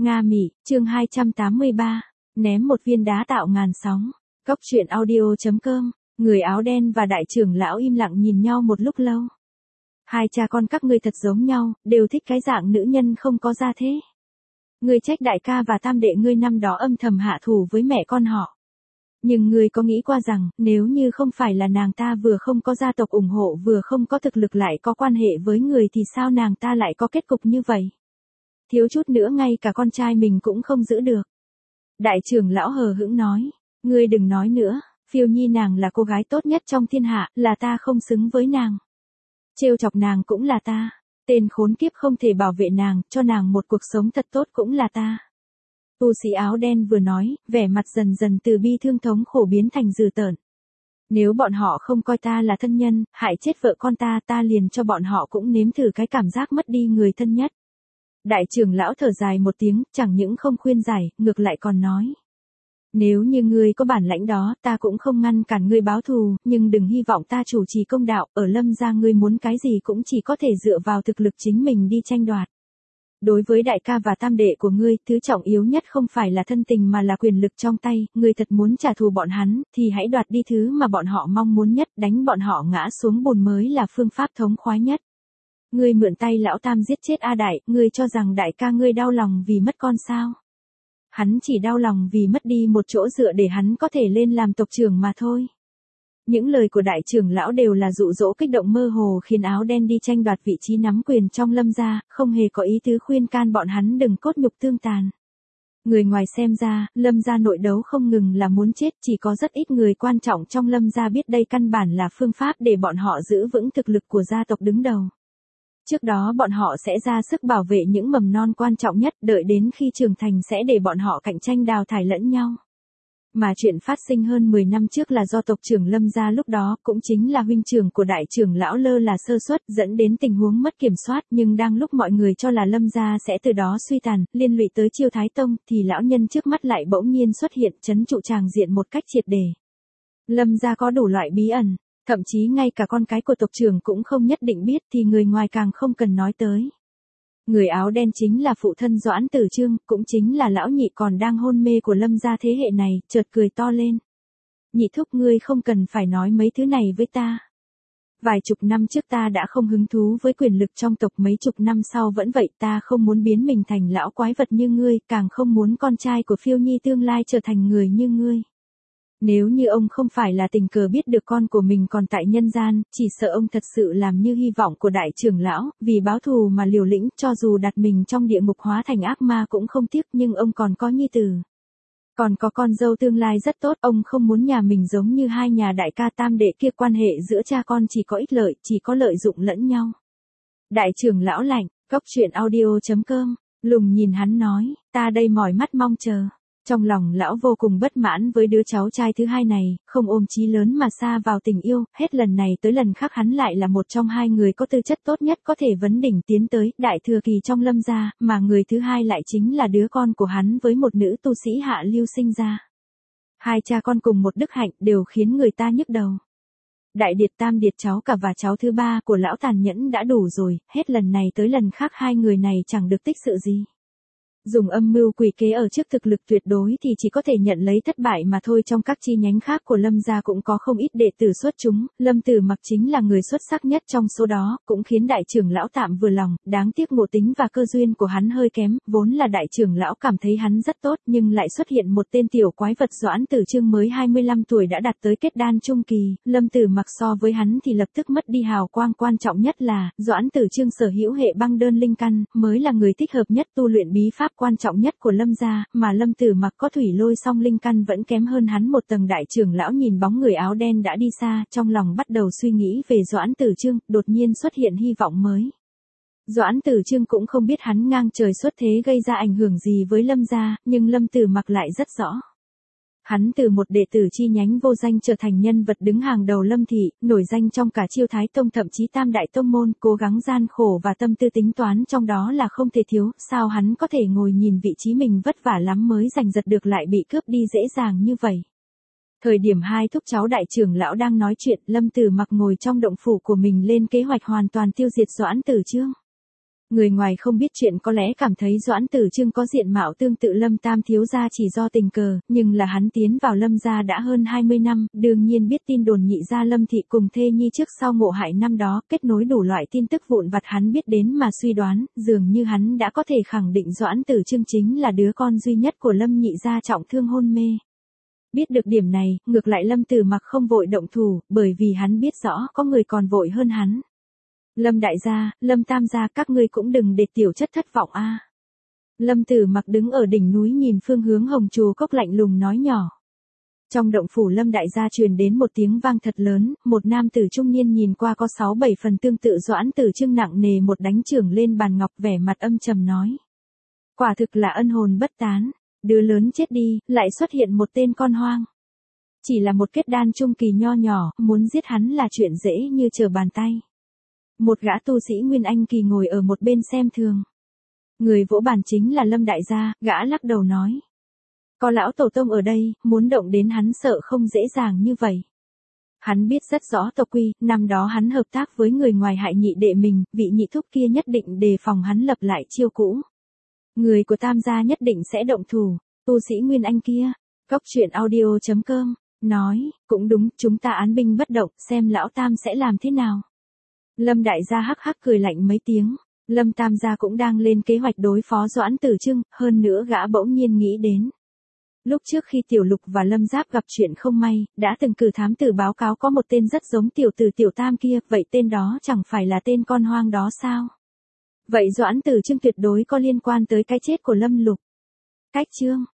Nga Mị, chương 283, ném một viên đá tạo ngàn sóng. Cóc truyện audio.com, người áo đen và đại trưởng lão im lặng nhìn nhau một lúc lâu. Hai cha con các ngươi thật giống nhau, đều thích cái dạng nữ nhân không có gia thế. Ngươi trách đại ca và tam đệ ngươi năm đó âm thầm hạ thủ với mẹ con họ. Nhưng ngươi có nghĩ qua rằng, nếu như không phải là nàng ta vừa không có gia tộc ủng hộ vừa không có thực lực lại có quan hệ với người thì sao nàng ta lại có kết cục như vậy? Thiếu chút nữa ngay cả con trai mình cũng không giữ được. Đại trưởng lão hờ hững nói, ngươi đừng nói nữa, Phiêu Nhi nàng là cô gái tốt nhất trong thiên hạ, là ta không xứng với nàng. Trêu chọc nàng cũng là ta, tên khốn kiếp không thể bảo vệ nàng, cho nàng một cuộc sống thật tốt cũng là ta. Tu sĩ áo đen vừa nói, vẻ mặt dần dần từ bi thương thống khổ biến thành dữ tợn. Nếu bọn họ không coi ta là thân nhân, hại chết vợ con ta liền cho bọn họ cũng nếm thử cái cảm giác mất đi người thân nhất. Đại trưởng lão thở dài một tiếng, chẳng những không khuyên giải, ngược lại còn nói. Nếu như ngươi có bản lãnh đó, ta cũng không ngăn cản ngươi báo thù, nhưng đừng hy vọng ta chủ trì công đạo, ở Lâm gia ngươi muốn cái gì cũng chỉ có thể dựa vào thực lực chính mình đi tranh đoạt. Đối với đại ca và tam đệ của ngươi, thứ trọng yếu nhất không phải là thân tình mà là quyền lực trong tay, ngươi thật muốn trả thù bọn hắn, thì hãy đoạt đi thứ mà bọn họ mong muốn nhất, đánh bọn họ ngã xuống bùn mới là phương pháp thống khoái nhất. Ngươi mượn tay lão tam giết chết A Đại, ngươi cho rằng đại ca ngươi đau lòng vì mất con sao? Hắn chỉ đau lòng vì mất đi một chỗ dựa để hắn có thể lên làm tộc trưởng mà thôi. Những lời của đại trưởng lão đều là dụ dỗ kích động mơ hồ khiến áo đen đi tranh đoạt vị trí nắm quyền trong Lâm gia, không hề có ý tứ khuyên can bọn hắn đừng cốt nhục tương tàn. Người ngoài xem ra, Lâm gia nội đấu không ngừng là muốn chết, chỉ có rất ít người quan trọng trong Lâm gia biết đây căn bản là phương pháp để bọn họ giữ vững thực lực của gia tộc đứng đầu. Trước đó bọn họ sẽ ra sức bảo vệ những mầm non quan trọng nhất, đợi đến khi trưởng thành sẽ để bọn họ cạnh tranh đào thải lẫn nhau. Mà chuyện phát sinh hơn 10 năm trước là do tộc trưởng Lâm gia lúc đó, cũng chính là huynh trưởng của đại trưởng lão lơ là sơ suất dẫn đến tình huống mất kiểm soát, nhưng đang lúc mọi người cho là Lâm gia sẽ từ đó suy tàn, liên lụy tới Chiêu Thái Tông, thì lão nhân trước mắt lại bỗng nhiên xuất hiện trấn trụ tràng diện một cách triệt để. Lâm gia có đủ loại bí ẩn. Thậm chí ngay cả con cái của tộc trưởng cũng không nhất định biết thì người ngoài càng không cần nói tới. Người áo đen chính là phụ thân Doãn Tử Chương, cũng chính là lão nhị còn đang hôn mê của Lâm gia thế hệ này, chợt cười to lên. Nhị thúc ngươi không cần phải nói mấy thứ này với ta. Vài chục năm trước ta đã không hứng thú với quyền lực trong tộc, mấy chục năm sau vẫn vậy, ta không muốn biến mình thành lão quái vật như ngươi, càng không muốn con trai của Phiêu Nhi tương lai trở thành người như ngươi. Nếu như ông không phải là tình cờ biết được con của mình còn tại nhân gian, chỉ sợ ông thật sự làm như hy vọng của đại trưởng lão, vì báo thù mà liều lĩnh, cho dù đặt mình trong địa ngục hóa thành ác ma cũng không tiếc, nhưng ông còn có nhi tử. Còn có con dâu tương lai rất tốt, ông không muốn nhà mình giống như hai nhà đại ca tam đệ kia, quan hệ giữa cha con chỉ có ích lợi, chỉ có lợi dụng lẫn nhau. Đại trưởng lão lạnh, cóc truyện audio.com, lùng nhìn hắn nói, ta đây mỏi mắt mong chờ. Trong lòng lão vô cùng bất mãn với đứa cháu trai thứ hai này, không ôm chí lớn mà xa vào tình yêu, hết lần này tới lần khác hắn lại là một trong hai người có tư chất tốt nhất có thể vấn đỉnh tiến tới đại thừa kỳ trong Lâm gia, mà người thứ hai lại chính là đứa con của hắn với một nữ tu sĩ hạ lưu sinh ra. Hai cha con cùng một đức hạnh đều khiến người ta nhức đầu. Đại điệt tam điệt cháu cả và cháu thứ ba của lão tàn nhẫn đã đủ rồi, hết lần này tới lần khác hai người này chẳng được tích sự gì. Dùng âm mưu quỷ kế ở trước thực lực tuyệt đối thì chỉ có thể nhận lấy thất bại mà thôi. Trong các chi nhánh khác của Lâm gia cũng có không ít đệ tử xuất chúng, Lâm Tử Mặc chính là người xuất sắc nhất trong số đó, cũng khiến đại trưởng lão tạm vừa lòng, đáng tiếc ngộ tính và cơ duyên của hắn hơi kém, vốn là đại trưởng lão cảm thấy hắn rất tốt nhưng lại xuất hiện một tên tiểu quái vật Doãn Tử Chương mới 25 tuổi đã đạt tới kết đan trung kỳ, Lâm Tử Mặc so với hắn thì lập tức mất đi hào quang, quan trọng nhất là, Doãn Tử Chương sở hữu hệ băng đơn linh căn, mới là người thích hợp nhất tu luyện bí pháp quan trọng nhất của Lâm gia, mà Lâm Tử Mặc có thủy lôi song linh căn vẫn kém hơn hắn một tầng. Đại trưởng lão nhìn bóng người áo đen đã đi xa, trong lòng bắt đầu suy nghĩ về Doãn Tử Chương, đột nhiên xuất hiện hy vọng mới. Doãn Tử Chương cũng không biết hắn ngang trời xuất thế gây ra ảnh hưởng gì với Lâm gia, nhưng Lâm Tử Mặc lại rất rõ. Hắn từ một đệ tử chi nhánh vô danh trở thành nhân vật đứng hàng đầu Lâm thị, nổi danh trong cả Chiêu Thái Tông thậm chí tam đại tông môn, cố gắng gian khổ và tâm tư tính toán trong đó là không thể thiếu, sao hắn có thể ngồi nhìn vị trí mình vất vả lắm mới giành giật được lại bị cướp đi dễ dàng như vậy. Thời điểm hai thúc cháu đại trưởng lão đang nói chuyện, Lâm Tử Mặc ngồi trong động phủ của mình lên kế hoạch hoàn toàn tiêu diệt Doãn Tử Chương. Người ngoài không biết chuyện có lẽ cảm thấy Doãn Tử Trưng có diện mạo tương tự Lâm Tam thiếu gia chỉ do tình cờ, nhưng là hắn tiến vào Lâm gia đã hơn 20 năm, đương nhiên biết tin đồn nhị gia Lâm thị cùng thê nhi trước sau ngộ hại năm đó, kết nối đủ loại tin tức vụn vặt hắn biết đến mà suy đoán, dường như hắn đã có thể khẳng định Doãn Tử Trưng chính là đứa con duy nhất của Lâm nhị gia trọng thương hôn mê. Biết được điểm này, ngược lại Lâm Tử Mặc không vội động thủ, bởi vì hắn biết rõ có người còn vội hơn hắn. Lâm đại gia, Lâm tam gia, các ngươi cũng đừng để tiểu chất thất vọng a. Lâm Tử Mặc đứng ở đỉnh núi nhìn phương hướng Hồng Trù Cốc lạnh lùng nói nhỏ. Trong động phủ Lâm đại gia truyền đến một tiếng vang thật lớn, một nam tử trung niên nhìn qua có 6-7 phần tương tự Doãn Tử Trưng nặng nề một đánh chưởng lên bàn ngọc vẻ mặt âm trầm nói. Quả thực là ân hồn bất tán, đứa lớn chết đi, lại xuất hiện một tên con hoang. Chỉ là một kết đan trung kỳ nho nhỏ, muốn giết hắn là chuyện dễ như trở bàn tay. Một gã tu sĩ Nguyên Anh kỳ ngồi ở một bên xem thường. Người vỗ bàn chính là Lâm đại gia, gã lắc đầu nói. Có lão tổ tông ở đây, muốn động đến hắn sợ không dễ dàng như vậy. Hắn biết rất rõ tộc quy, năm đó hắn hợp tác với người ngoài hại nhị đệ mình, vị nhị thúc kia nhất định đề phòng hắn lập lại chiêu cũ. Người của Tam gia nhất định sẽ động thủ, tu sĩ Nguyên Anh kia. Cốc truyện audio.com, nói, cũng đúng, chúng ta án binh bất động, xem lão Tam sẽ làm thế nào. Lâm đại gia hắc hắc cười lạnh mấy tiếng, Lâm Tam gia cũng đang lên kế hoạch đối phó Doãn Tử Trưng, hơn nữa gã bỗng nhiên nghĩ đến. Lúc trước khi Tiểu Lục và Lâm Giáp gặp chuyện không may, đã từng cử thám tử báo cáo có một tên rất giống tiểu tử Tiểu Tam kia, vậy tên đó chẳng phải là tên con hoang đó sao? Vậy Doãn Tử Trưng tuyệt đối có liên quan tới cái chết của Lâm Lục. Cách chương